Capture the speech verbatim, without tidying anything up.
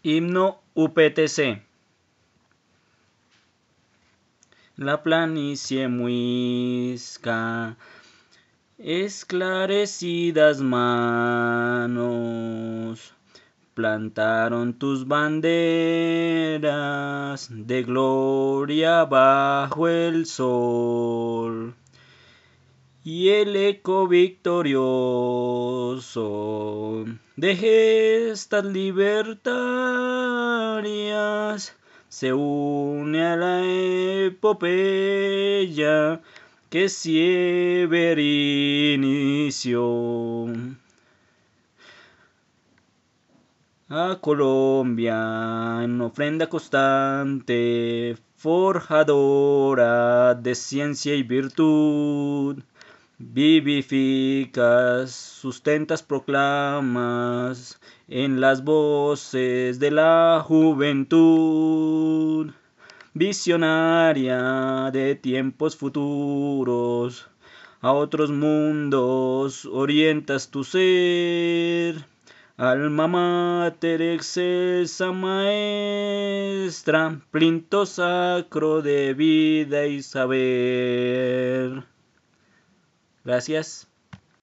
Himno U P T C. La planicie muisca, esclarecidas manos, plantaron tus banderas de gloria bajo el sol. Y el eco victorioso de gestas libertarias se une a la epopeya que Siebert inició. A Colombia en ofrenda constante, forjadora de ciencia y virtud, vivificas, sustentas, proclamas en las voces de la juventud, visionaria de tiempos futuros, a otros mundos orientas tu ser. Alma mater excelsa maestra, plinto sacro de vida y saber. Gracias.